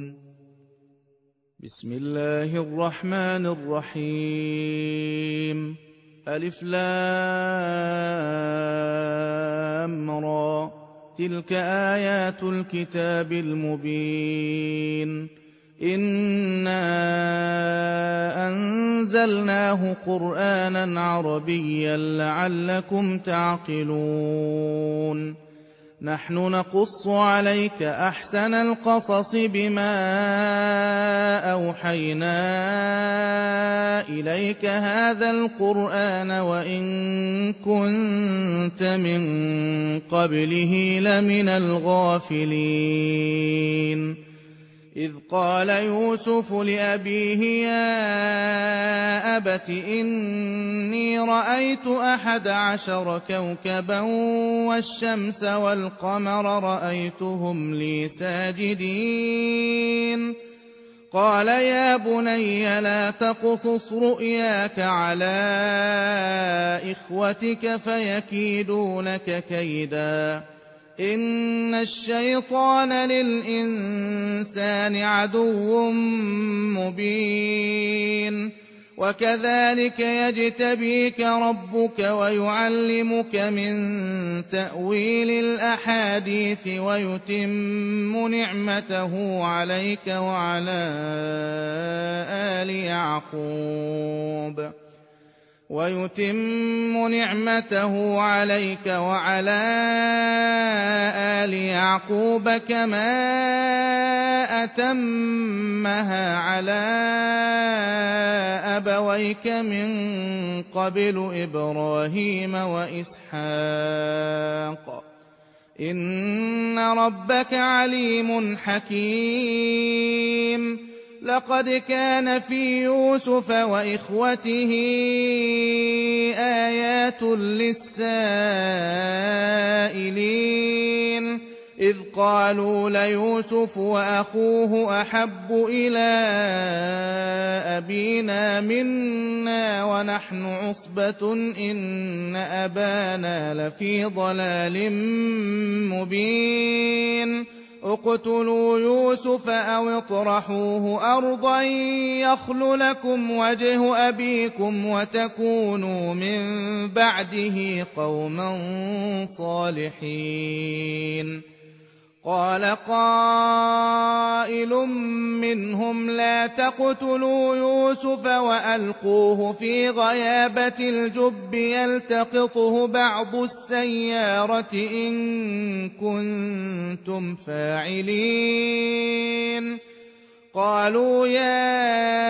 بسم الله الرحمن الرحيم. ألف لام را، تلك آيات الكتاب المبين. إنا أنزلناه قرآنا عربيا لعلكم تعقلون. نحن نقص عليك أحسن القصص بما أوحينا إليك هذا القرآن وإن كنت من قبله لمن الغافلين. إذ قال يوسف لأبيه يا أبت إني رأيت 11 كوكبا والشمس والقمر رأيتهم لي ساجدين. قال يا بني لا تقصص رؤياك على إخوتك فيكيدوا لك كيدا إن الشيطان للإنسان عدو مبين. وكذلك يجتبيك ربك ويعلمك من تأويل الأحاديث ويتم نعمته عليك وعلى آل يعقوب كما أتمها على أبويك من قبل إبراهيم وإسحاق إن ربك عليم حكيم. لقد كان في يوسف وإخوته آيات للسائلين إذ قالوا ليوسف وأخوه أحب إلى أبينا منا ونحن عصبة إن أبانا لفي ضلال مبين. اقتلوا يوسف أو اطرحوه أرضا يخل لكم وجه أبيكم وتكونوا من بعده قوما صالحين. قال قائل منهم لا تقتلوا يوسف وألقوه في غيابة الجب يلتقطه بعض السيارة إن كنتم فاعلين. قالوا يا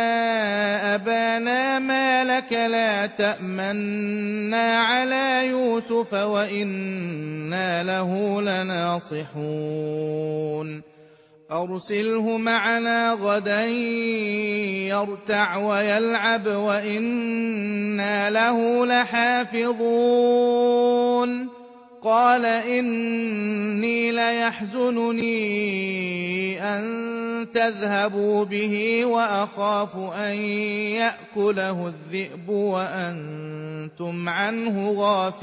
أبانا ما لك لا تأمنا على يوسف وإنا له لناصحون. أرسله معنا غدا يرتع ويلعب وإنا له لحافظون. قال إني ليحزنني أن تذهبوا به وأخاف أن يأكله الذئب وأنتم عنه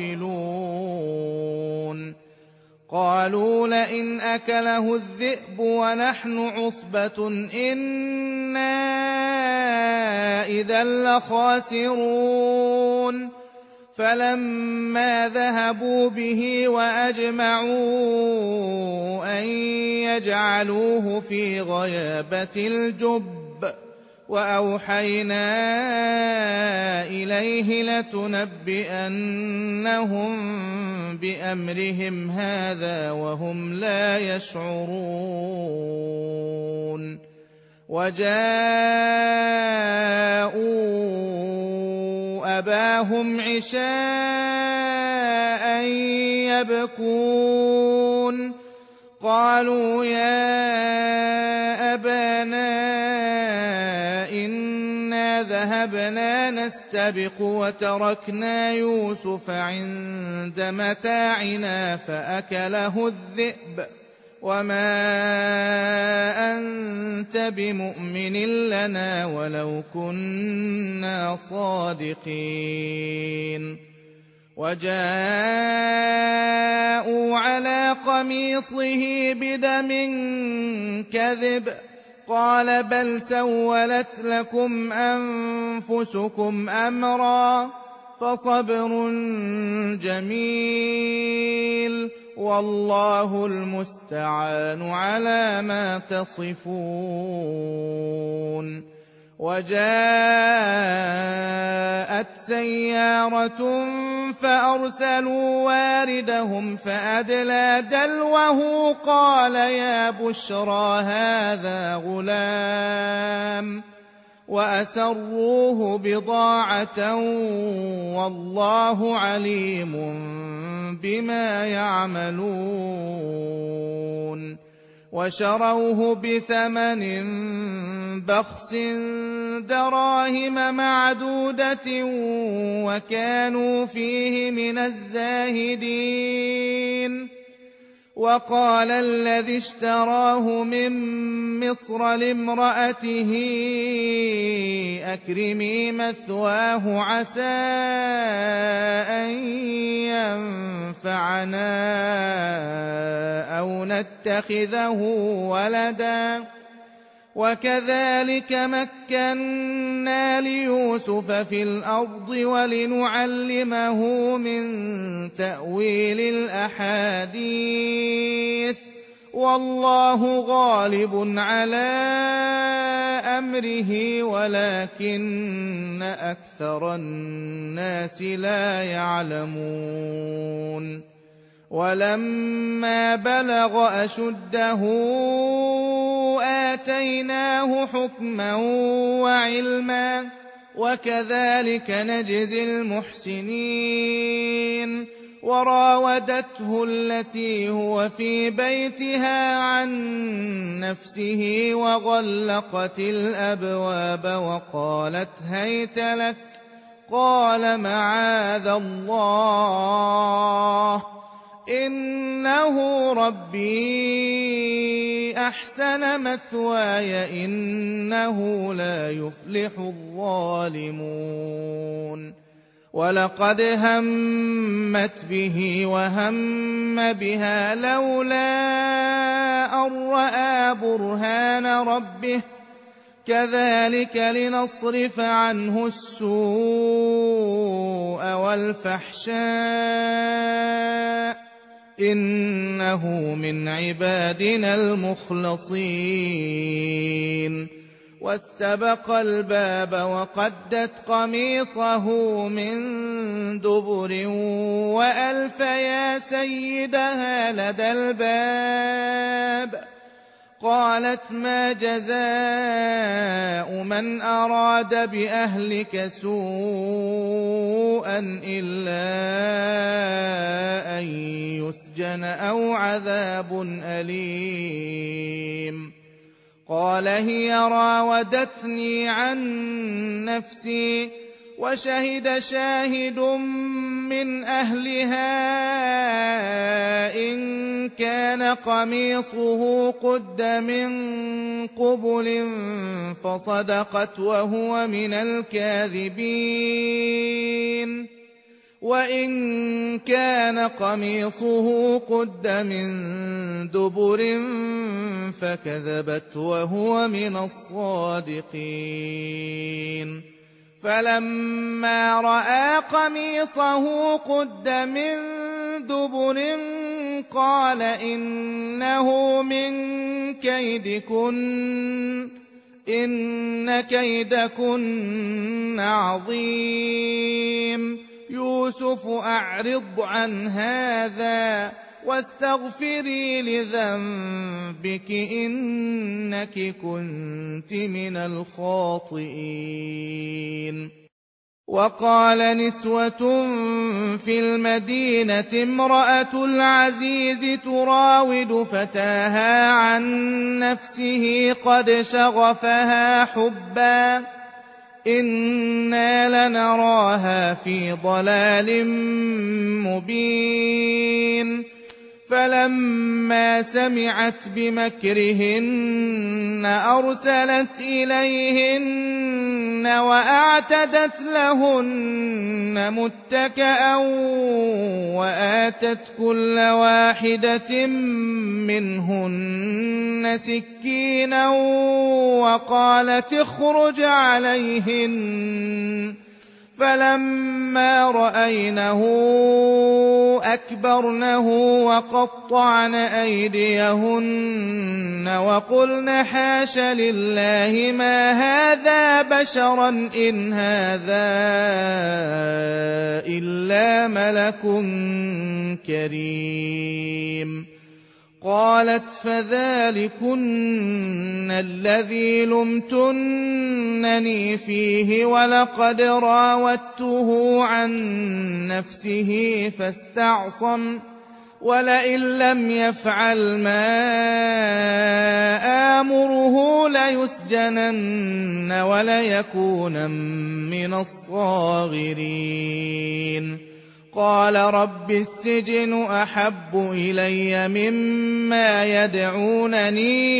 غافلون. قالوا لئن أكله الذئب ونحن عصبة إنا إذا لخاسرون. فلما ذهبوا به وأجمعوا أن يجعلوه في غيابة الجب وأوحينا إليه لتنبئنهم بأمرهم هذا وهم لا يشعرون. وجاءوا أباهم عشاء يبكون. قالوا يا أبانا إنا ذهبنا نستبق وتركنا يوسف عند متاعنا فأكله الذئب وما أنت بمؤمن لنا ولو كنا صادقين. وجاءوا على قميصه بدم كذب قال بل سولت لكم أنفسكم أمرا فصبر جميل والله المستعان على ما تصفون. وجاءت سيارة فأرسلوا واردهم فأدلى دلوه قال يا بشرى هذا غلام وأسروه بضاعة والله عليم بما يعملون. وشروه بثمن بخس دراهم معدودة وكانوا فيه من الزاهدين. وقال الذي اشتراه من مصر لامرأته أكرمي مثواه عسى أن ينفعنا أو نتخذه ولدا وكذلك مكنا ليوسف في الأرض ولنعلمه من تأويل الأحاديث والله غالب على أمره ولكن أكثر الناس لا يعلمون. ولما بلغ أشده آتيناه حكما وعلما وكذلك نجزي المحسنين. وراودته التي هو في بيتها عن نفسه وغلقت الأبواب وقالت هيت لك قال معاذ الله إنه ربي أحسن مثواي إنه لا يفلح الظالمون. ولقد همت به وهم بها لولا أن رأى برهان ربه كذلك لنصرف عنه السوء والفحشاء إنه من عبادنا المخلصين. واستبق الباب وقدت قميصه من دبر وألف يا سيدها لدى الباب قالت ما جزاء من أراد بأهلك سوءا إلا أن يسجن أو عذاب أليم. قال هي راودتني عن نفسي وشهد شاهد من أهلها إن كان قميصه قد من قبل فصدقت وهو من الكاذبين وإن كان قميصه قد من دبر فكذبت وهو من الصادقين. فلما رأى قميصه قد من دبر قال إنه من كيدكن إن كيدكن عظيم. يوسف أعرض عن هذا واستغفري لذنبك إنك كنت من الخاطئين. وقال نسوة في المدينة امرأة العزيز تراود فتاها عن نفسه قد شغفها حبا إنا لنراها في ضلال مبين. فلما سمعت بمكرهن أرسلت إليهن وأعتدت لهن متكأ وآتت كل واحدة منهن سكينا وقالت اخرج عليهن فلما رأينه أكبرنه وقطعن أيديهن وقلن حاش لله ما هذا بشرا إن هذا إلا ملك كريم. قالت فذلكن الذي لمتنني فيه ولقد راودته عن نفسه فاستعصم ولئن لم يفعل ما آمره ليسجنن وليكونن من الصاغرين. قال رب السجن أحب إلي مما يدعونني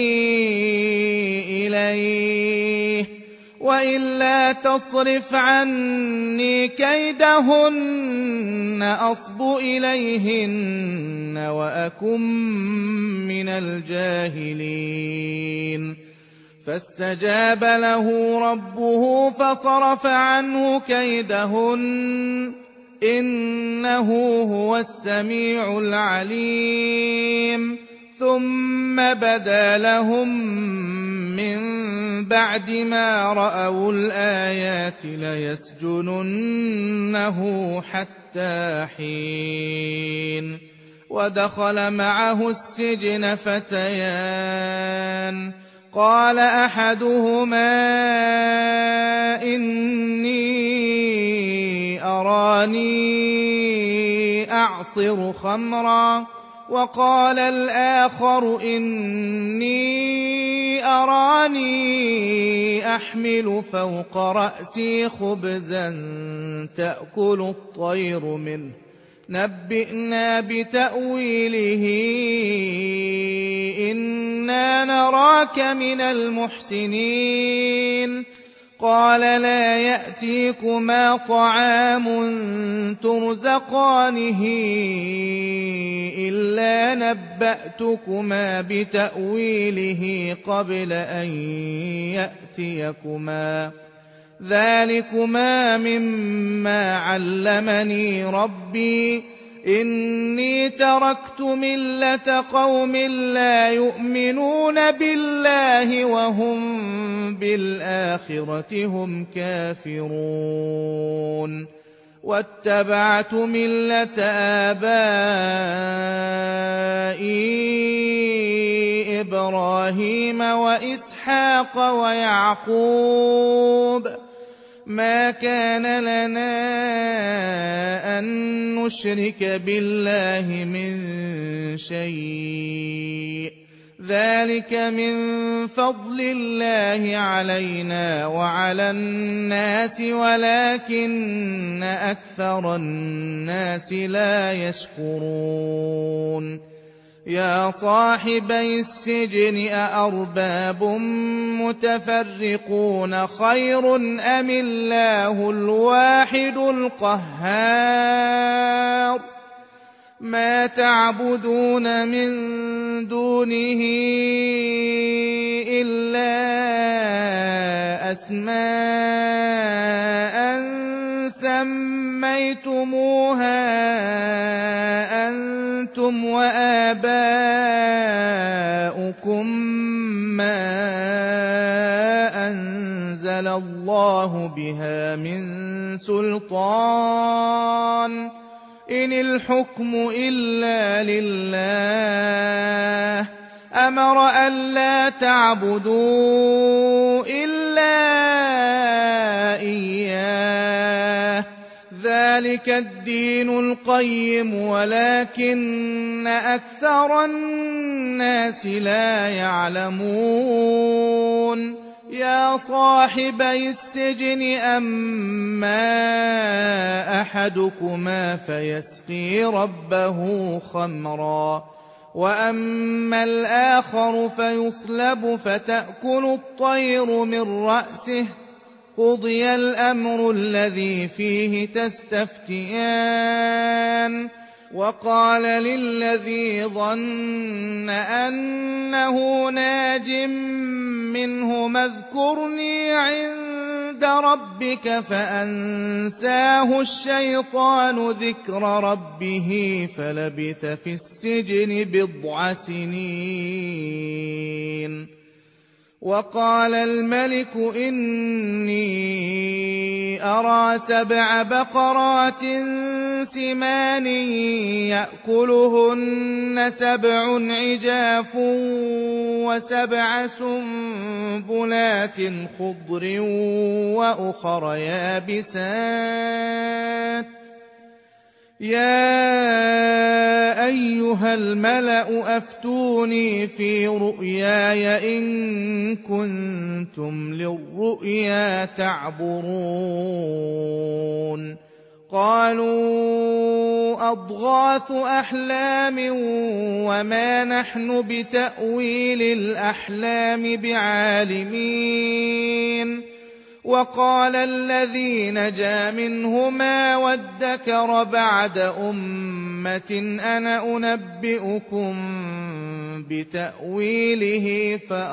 إليه وإلا تصرف عني كيدهن أصب إليهن وأكن من الجاهلين. فاستجاب له ربه فصرف عنه كيدهن إنه هو السميع العليم. ثم بدا لهم من بعد ما رأوا الآيات ليسجننه حتى حين. ودخل معه السجن فتيان قال أحدهما إني أراني أعصر خمرا وقال الآخر إني أراني أحمل فوق رأسي خبزا تأكل الطير منه نبئنا بتأويله إنا نراك من المحسنين. قال لا يأتيكما طعام ترزقانه إلا نبأتكما بتأويله قبل أن يأتيكما ذلكما مما علمني ربي إني تركت ملة قوم لا يؤمنون بالله وهم بالآخرة هم كافرون. واتبعت ملة آبائي إبراهيم وإسحاق ويعقوب ما كان لنا أن نشرك بالله من شيء ذلك من فضل الله علينا وعلى الناس ولكن أكثر الناس لا يشكرون. يا صاحبي السجن أأرباب متفرقون خير أم الله الواحد القهار. ما تعبدون من دونه إلا أسماء سميتموها أنتم وآباؤكم ما أنزل الله بها من سلطان إن الحكم إلا لله أمر ألا تعبدوا إلا إياه ذلك الدين القيم ولكن أكثر الناس لا يعلمون. يا صاحبي السجن أما أحدكما فيسقي ربه خمرا وأما الآخر فيصلب فتأكل الطير من رأسه قُضِيَ الْأَمْرُ الَّذِي فِيهِ تَسْتَفْتِيَانِ وَقَالَ لِلَّذِي ظَنَّ أَنَّهُ نَاجٍ مِّنْهُمَا اذْكُرْنِي عِندَ رَبِّكَ فَأَنسَاهُ الشَّيْطَانُ ذِكْرَ رَبِّهِ فَلَبِثَ فِي السِّجْنِ بِضْعَ سِنِينَ وَقَالَ الملك إِنِّي أَرَىٰ 7 بقرات سِمَانٍ يَأْكُلُهُنَّ 7 عِجَافٌ و7 سُنبُلَاتٍ خُضْرٍ وَأُخَرَ يَابِسَاتٍ يَا أَيُّهَا الْمَلَأُ أَفْتُونِي فِي رُؤْيَايَ إِن كُنتُمْ لِلرُّؤْيَا تَعْبُرُونَ قَالُوا أَضْغَاثُ أَحْلَامٍ وَمَا نَحْنُ بِتَأْوِيلِ الْأَحْلَامِ بِعَالِمِينَ وَقَالَ الَّذِي نَجَا مِنْهُمَا وَادَّكَرَ بَعْدَ أُمَّةٍ أَنَا أُنَبِّئُكُم بِتَأْوِيلِهِ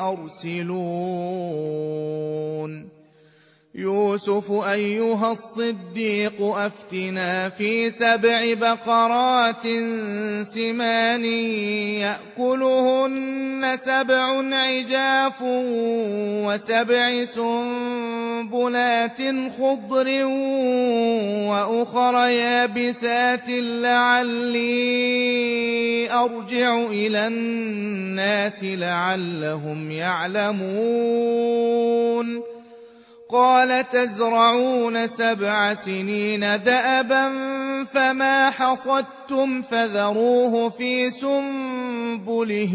فَأَرْسِلُونِ يُوسُفُ أَيُّهَا الصِّدِّيقُ أَفْتِنَا فِي 7 بقرات سِمَانٍ يَأْكُلُهُنَّ 7 عِجَافٌ و7 سُنبُلَاتٍ خُضْرٍ وَأُخَرَ يَابِسَاتٍ لَّعَلِّي أَرْجِعُ إِلَى النَّاسِ لَعَلَّهُمْ يَعْلَمُونَ قَالَ تَزْرَعُونَ 7 سِنِينَ دَأَبًا فَمَا حَصَدتُّمْ فَذَرُوهُ فِي سُنبُلِهِ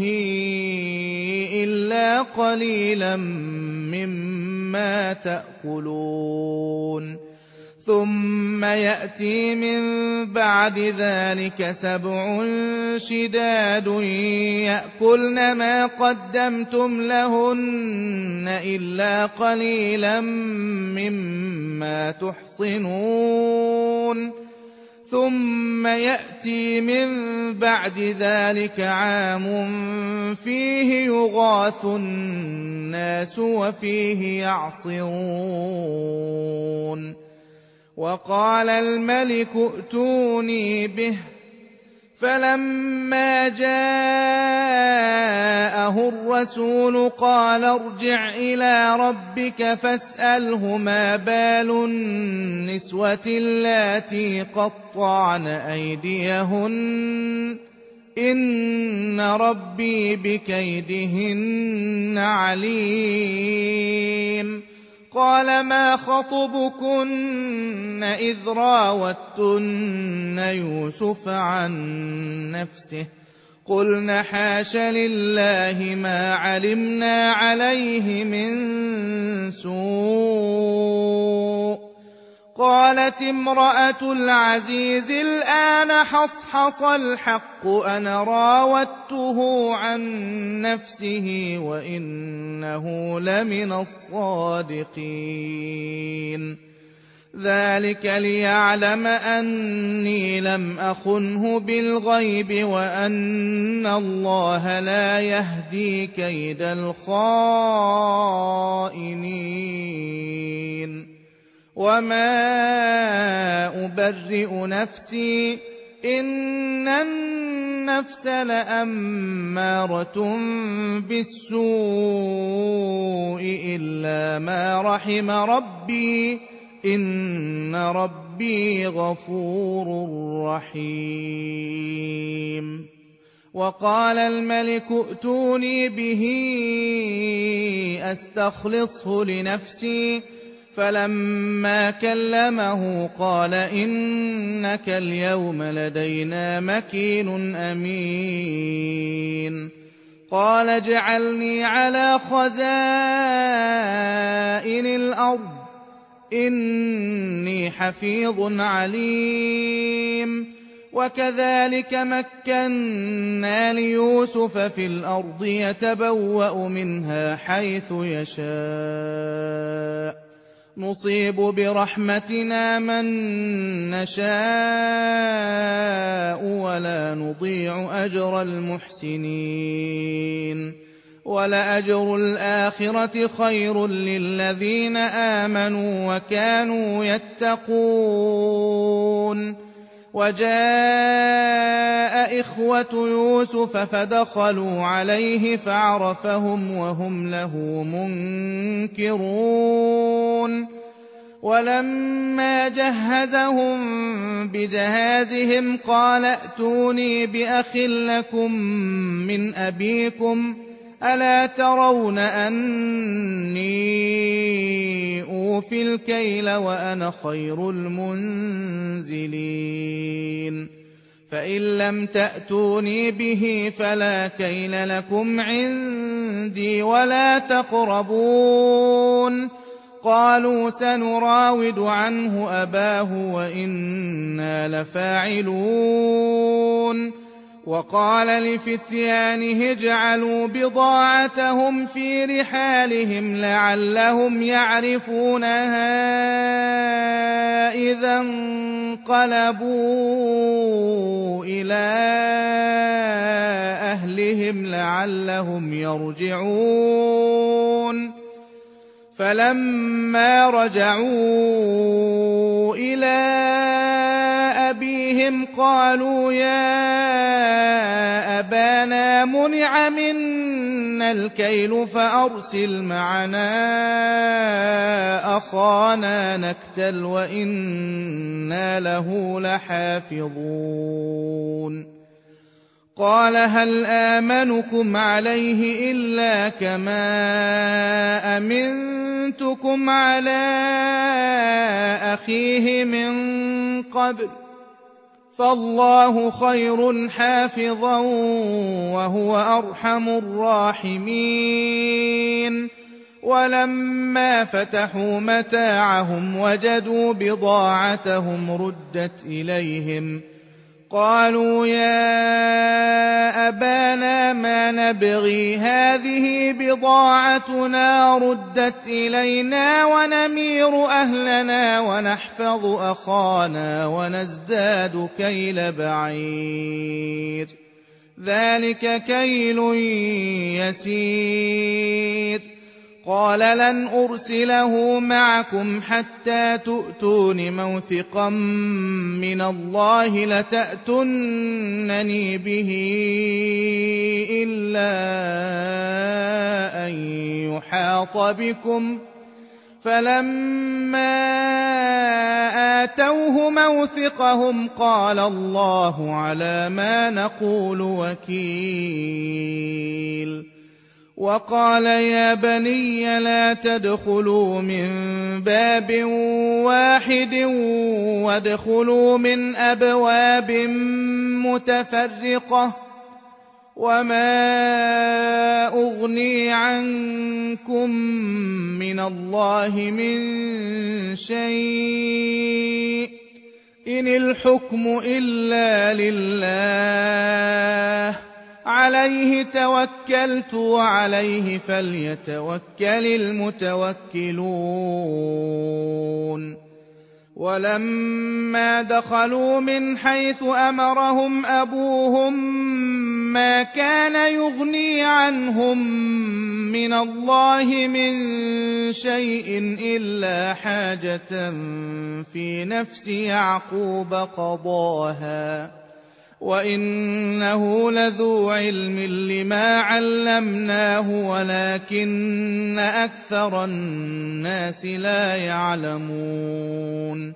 إِلَّا قَلِيلًا مِّمَّا تَأْكُلُونَ ثُمَّ يَأْتِي مِن بَعْدِ ذَلِكَ 7 شِدَادٌ يَأْكُلْنَ مَا قَدَّمْتُمْ لَهُنَّ إِلَّا قَلِيلًا مِّمَّا تُحْصِنُونَ ثُمَّ يَأْتِي مِن بَعْدِ ذَلِكَ عَامٌ فِيهِ يُغَاثُ النَّاسُ وَفِيهِ يَعْصِرُونَ وَقَالَ الملك ائْتُونِي بِهِ فَلَمَّا جَاءَهُ الرَّسُولُ قَالَ ارْجِعْ إِلَىٰ رَبِّكَ فَاسْأَلْهُ مَا بَالُ النِّسْوَةِ اللَّاتِي قَطَّعْنَ أَيْدِيَهُنَّ إِنَّ رَبِّي بِكَيْدِهِنَّ عَلِيمٌ قَالَ مَا خَطْبُكُنَّ إِذْ رَاوَدتُّنَّ يُوسُفَ عَن نَّفْسِهِ قُلْنَ حَاشَ لِلَّهِ مَا عَلِمْنَا عَلَيْهِ مِن سُوءٍ قَالَتِ امْرَأَتُ الْعَزِيزِ الْآنَ حَصْحَصَ الْحَقُّ أَنَا رَاوَدتُّهُ عَن نَّفْسِهِ وَإِنَّهُ لَمِنَ الصَّادِقِينَ ذَلِكَ لِيَعْلَمَ أَنِّي لَمْ أَخُنْهُ بِالْغَيْبِ وَأَنَّ اللَّهَ لَا يَهْدِي كَيْدَ الْخَائِنِينَ وَمَا أُبَرِّئُ نَفْسِي إِنَّ النَّفْسَ لَأَمَّارَةٌ بِالسُّوءِ إِلَّا مَا رَحِمَ رَبِّي إِنَّ رَبِّي غَفُورٌ رَّحِيمٌ وَقَالَ الملك ائْتُونِي بِهِ أَسْتَخْلِصْهُ لِنَفْسِي فَلَمَّا كَلَّمَهُ قَالَ إِنَّكَ الْيَوْمَ لَدَيْنَا مَكِينٌ أَمِينٌ قَالَ اجْعَلْنِي عَلَىٰ خَزَائِنِ الْأَرْضِ إِنِّي حَفِيظٌ عَلِيمٌ وَكَذَٰلِكَ مَكَّنَّا لِيُوسُفَ فِي الْأَرْضِ يَتَبَوَّأُ مِنْهَا حَيْثُ يَشَاءُ نصيب برحمتنا من نشاء ولا نضيع أجر المحسنين ولأجر الآخرة خير للذين آمنوا وكانوا يتقون وجاء إخوة يوسف فدخلوا عليه فعرفهم وهم له منكرون ولما جهزهم بجهازهم قال ائتوني بأخ لكم من أبيكم ألا ترون أني أوفي الكيل وأنا خير المنزلين فإن لم تأتوني به فلا كيل لكم عندي ولا تقربون قالوا سنراود عنه أباه وإنا لفاعلون وقال لفتيانه اجعلوا بضاعتهم في رحالهم لعلهم يعرفونها إذا انقلبوا إلى أهلهم لعلهم يرجعون فلما رجعوا إلى أبيهم قالوا يا أبانا منع منا الكيل فأرسل معنا أخانا نكتل وإنا له لحافظون قال هل آمنكم عليه إلا كما أمنتكم على أخيه من قبل فالله خير حافظا وهو أرحم الراحمين ولما فتحوا متاعهم وجدوا بضاعتهم ردت إليهم قالوا يا أبانا ما نبغي هذه بضاعتنا ردت إلينا ونمير أهلنا ونحفظ أخانا ونزداد كيل بعير ذلك كيل يسير قال لن أرسله معكم حتى تؤتون موثقا من الله لتأتونني به إلا أن يحاط بكم فلما آتوه موثقهم قال الله على ما نقول وكيل وقال يا بني لا تدخلوا من باب واحد وادخلوا من أبواب متفرقة وما أغني عنكم من الله من شيء إن الحكم إلا لله عليه توكلت وعليه فليتوكل المتوكلون ولما دخلوا من حيث أمرهم أبوهم ما كان يغني عنهم من الله من شيء إلا حاجة في نفس يعقوب قضاها وإنه لذو علم لما علمناه ولكن أكثر الناس لا يعلمون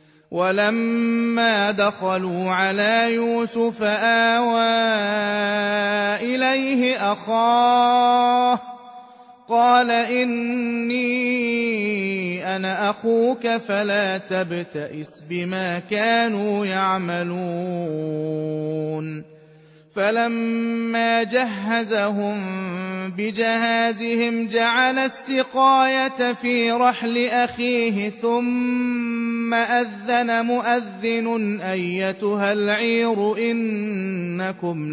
ولما دخلوا على يوسف آوى إليه أخاه قال إني أنا أخوك فلا تبتئس بما كانوا يعملون فلما جهزهم بجهازهم جعل السقاية في رحل أخيه ثم أذن مؤذن أيتها العير إنكم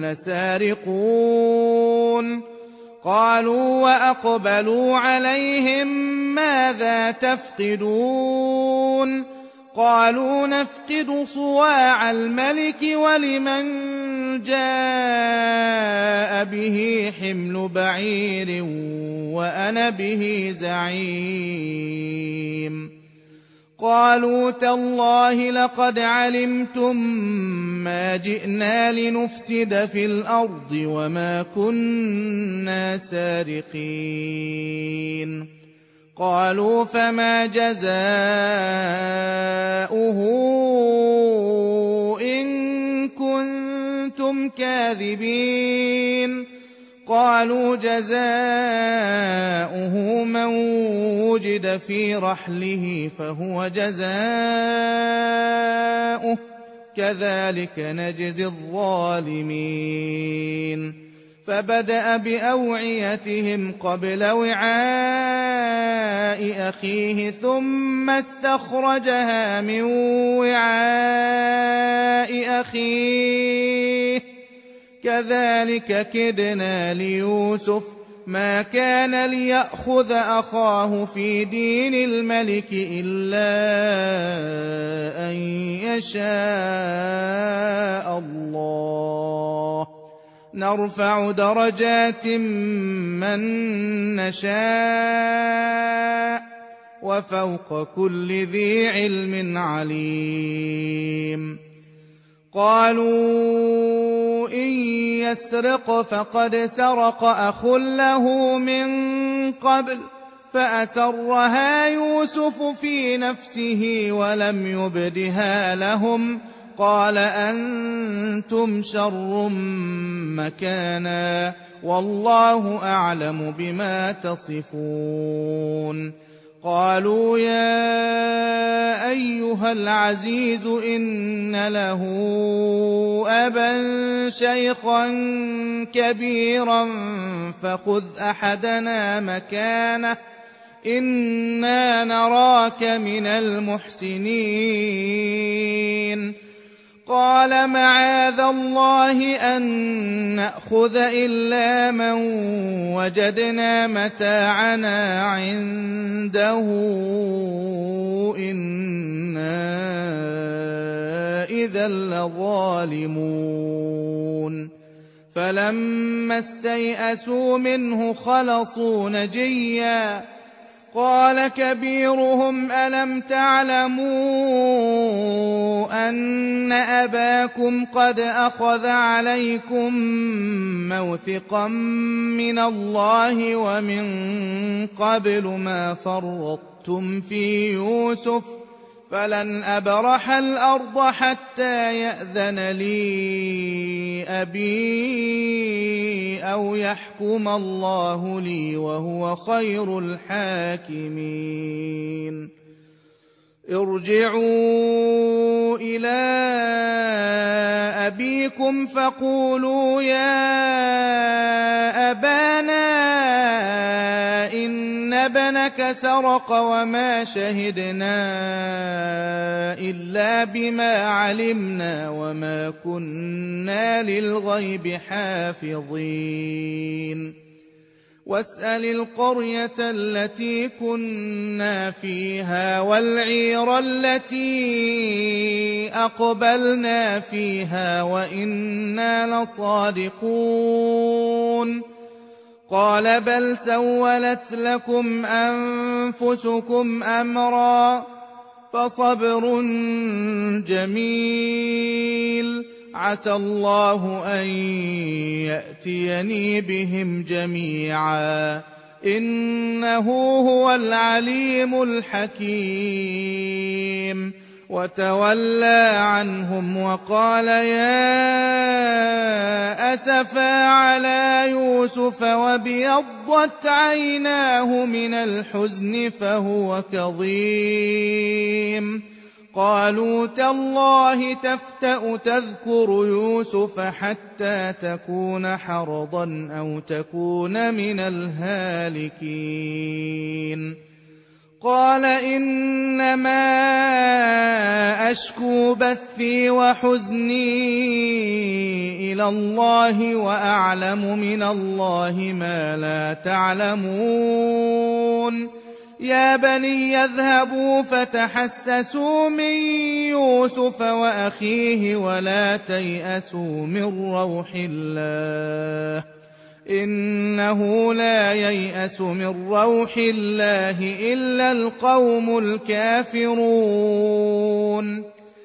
لسارقون قالوا وأقبلوا عليهم ماذا تفقدون قالوا نفقد صواع الملك ولمن جاء به حمل بعير وأنا به زعيم قالوا تالله لقد علمتم ما جئنا لنفسد في الأرض وما كنا سارقين قالوا فما جزاؤه إن كنتم كاذبين قالوا جزاؤه من وجد في رحله فهو جزاؤه كذلك نجزي الظالمين فبدأ بأوعيتهم قبل وعاء أخيه ثم استخرجها من وعاء أخيه كذلك كدنا ليوسف ما كان ليأخذ أخاه في دين الملك إلا أن يشاء الله نرفع درجات من نشاء وفوق كل ذي علم عليم قالوا إن يسرق فقد سرق أخ له من قبل فأسرها يوسف في نفسه ولم يبدها لهم قال أنتم شر مكانا والله أعلم بما تصفون قالوا يا أيها العزيز إن له أبا شيخا كبيرا فخذ أحدنا مكانه إنا نراك من المحسنين قال معاذ الله أن نأخذ إلا من وجدنا متاعنا عنده إنا إذا لظالمون فلما استيئسوا منه خلصوا نجيا قال كبيرهم ألم تعلموا أن أباكم قد أخذ عليكم موثقا من الله ومن قبل ما فرطتم في يوسف فلن أبرح الأرض حتى يأذن لي أبي أو يحكم الله لي وهو خير الحاكمين ارجعوا إلى أبيكم فقولوا يا أبانا إن ابنك سرق وما شهدنا إلا بما علمنا وما كنا للغيب حافظين واسأل القرية التي كنا فيها والعير التي أقبلنا فيها وإنا لصادقون قال بل سولت لكم أنفسكم أمرا فصبر جميل عسى الله أن يأتيني بهم جميعا إنه هو العليم الحكيم وتولى عنهم وقال يا أسفا على يوسف وابيضت عيناه من الحزن فهو كظيم قالوا تالله تفتأ تذكر يوسف حتى تكون حرضا أو تكون من الهالكين قال إنما أشكو بثي وحزني إلى الله وأعلم من الله ما لا تعلمون يا بني يذهبوا فتحسسوا من يوسف وأخيه ولا تيأسوا من روح الله إنه لا ييأس من روح الله إلا القوم الكافرون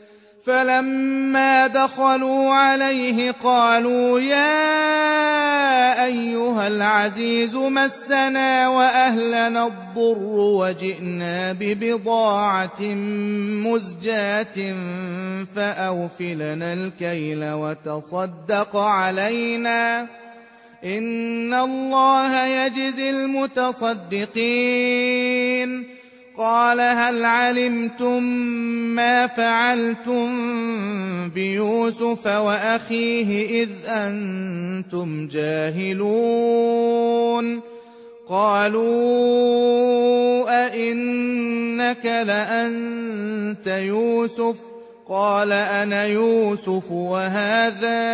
فلما دخلوا عليه قالوا يا أيها العزيز مسنا وأهلنا الضر وجئنا ببضاعة مزجاة فأوفلنا الكيل وتصدق علينا إن الله يجزي المتصدقين قال هل علمتم ما فعلتم بيوسف وأخيه إذ أنتم جاهلون قالوا أئنك لأنت يوسف قال أنا يوسف وهذا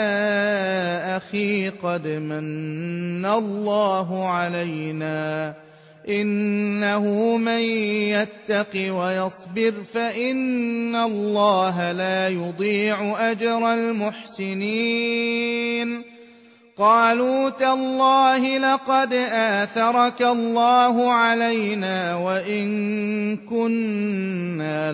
أخي قد من الله علينا إنه من يتق ويصبر فإن الله لا يضيع أجر المحسنين قالوا تالله لقد آثرك الله علينا وإن كنا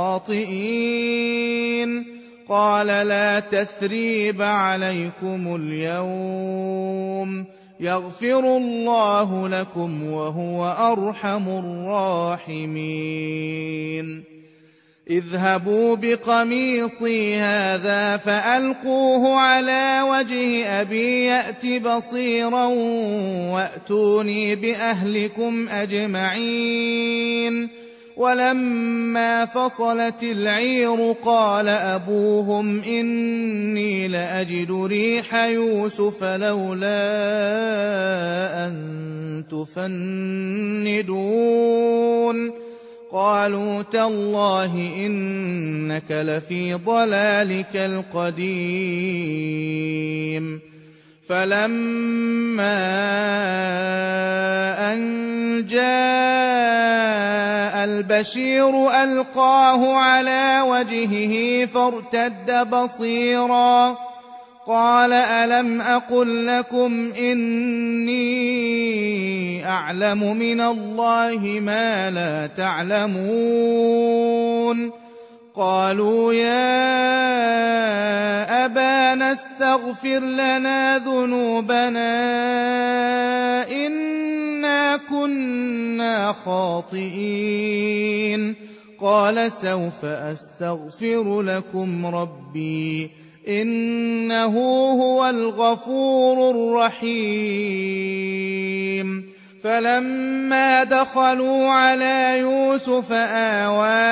لخاطئين قال لا تثريب عليكم اليوم يغفر الله لكم وهو أرحم الراحمين اذهبوا بقميصي هذا فألقوه على وجه أبي يأت بصيرا وأتوني بأهلكم أجمعين ولما فصلت العير قال أبوهم إني لأجد ريح يوسف لولا أن تفندون قالوا تالله إنك لفي ضلالك القديم فلما أن جاء البشير ألقاه على وجهه فارتد بصيرا قال ألم أقل لكم إني أعلم من الله ما لا تعلمون قالوا يا أبانا استغفر لنا ذنوبنا إنا كنا خاطئين قال سوف أستغفر لكم ربي إنه هو الغفور الرحيم فلما دخلوا على يوسف آوى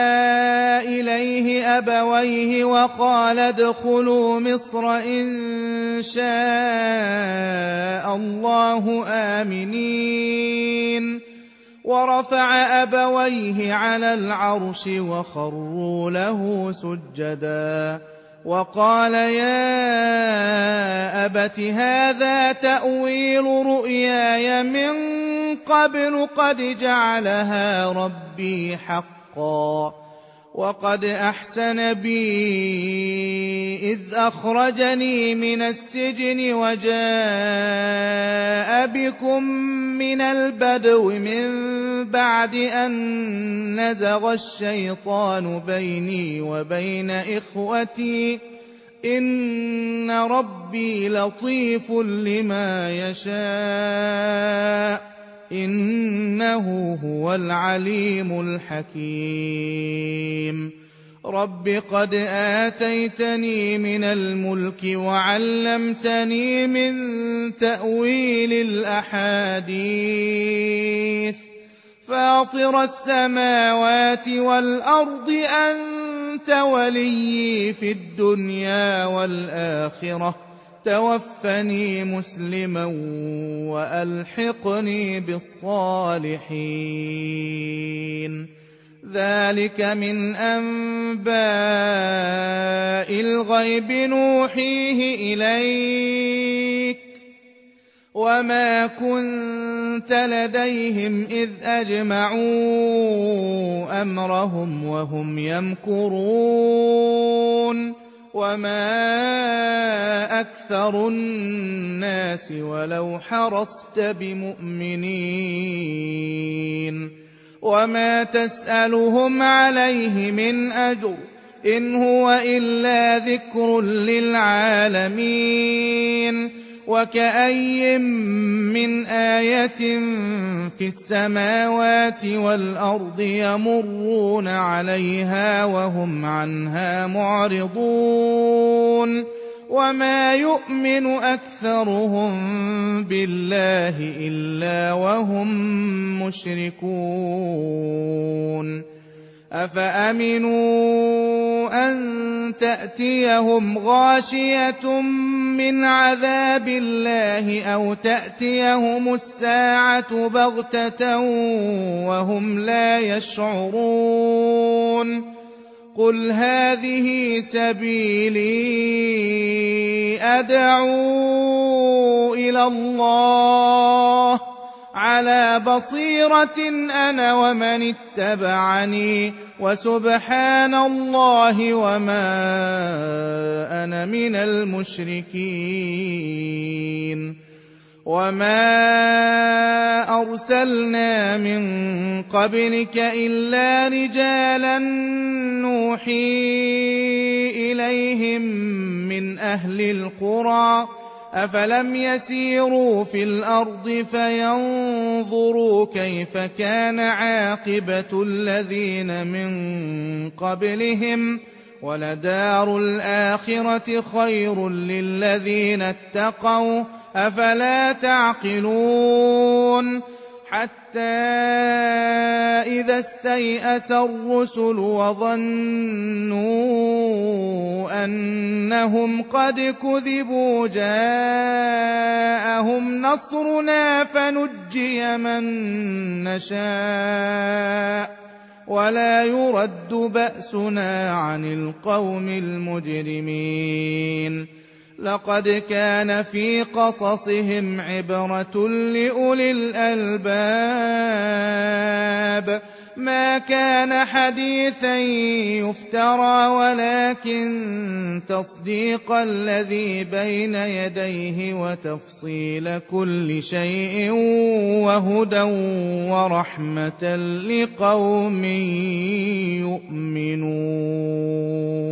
إليه أبويه وقال ادخلوا مصر إن شاء الله آمنين ورفع أبويه على العرش وخروا له سجدا وقال يا أبت هذا تأويل رؤياي من قبل قد جعلها ربي حقا وقد أحسن بي إذ أخرجني من السجن وجاء بكم من البدو من بعد أن نزغ الشيطان بيني وبين إخوتي إن ربي لطيف لما يشاء إنه هو العليم الحكيم رب قد آتيتني من الملك وعلمتني من تأويل الأحاديث فاطر السماوات والأرض أنت ولي في الدنيا والآخرة توفني مسلما وألحقني بالصالحين ذلك من أنباء الغيب نوحيه إليك وما كنت لديهم إذ أجمعوا أمرهم وهم يمكرون وما أكثر الناس ولو حرصت بمؤمنين وما تسألهم عليه من أجر إن هو إلا ذكر للعالمين وكأي من آية في السماوات والأرض يمرون عليها وهم عنها معرضون وما يؤمن أكثرهم بالله إلا وهم مشركون أفأمنوا أن تأتيهم غاشية من عذاب الله أو تأتيهم الساعة بغتة وهم لا يشعرون قل هذه سبيلي أدعو إلى الله على بصيرة أنا ومن اتبعني وسبحان الله وما أنا من المشركين وما أرسلنا من قبلك إلا رجالا نوحي إليهم من أهل القرى أفلم يسيروا في الأرض فينظروا كيف كان عاقبة الذين من قبلهم ولدار الآخرة خير للذين اتقوا أفلا تعقلون حتى إذا استيأس الرسل وظنوا أنهم قد كذبوا جاءهم نصرنا فنجي من نشاء ولا يرد بأسنا عن القوم المجرمين لقد كان في قصصهم عبرة لأولي الألباب ما كان حديثا يفترى ولكن تصديق الذي بين يديه وتفصيل كل شيء وهدى ورحمة لقوم يؤمنون